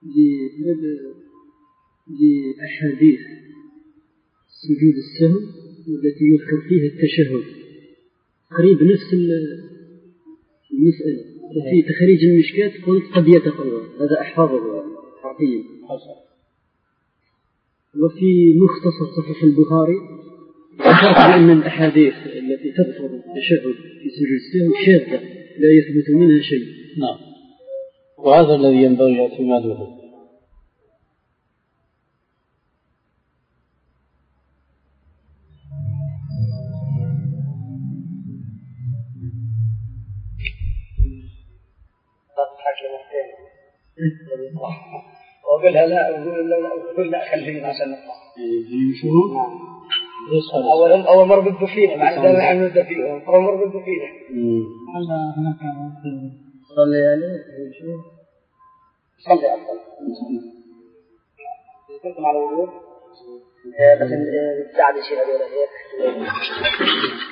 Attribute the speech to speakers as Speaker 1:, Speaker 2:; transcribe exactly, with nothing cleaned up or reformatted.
Speaker 1: لأحاديث سجود السهو التي يذكر فيها التشهد قريب نفس المسألة في تخريج المشكات قلت قد يتقوى، هذا أحفظه حرفيا. وفي مختصر صحيح البخاري ذكرت بأن الأحاديث التي تذكر التشهد في سجود السهو شاذة لا يثبت منها شيء.
Speaker 2: نعم، وهذا الذي ينبغي اعتماده.
Speaker 3: وقلها لا أقول لا لا خلينا عشان نطلع.
Speaker 2: شو؟
Speaker 3: نعم. أول أول مرة بدو فينا مع ذلك نحن نبدأ فيهم أول مرة بدو فينا.
Speaker 1: هذا هناك صلي عليه شو؟
Speaker 3: صلي أفضل. كنتم على الوضوء. بس الساعة شيء هذول.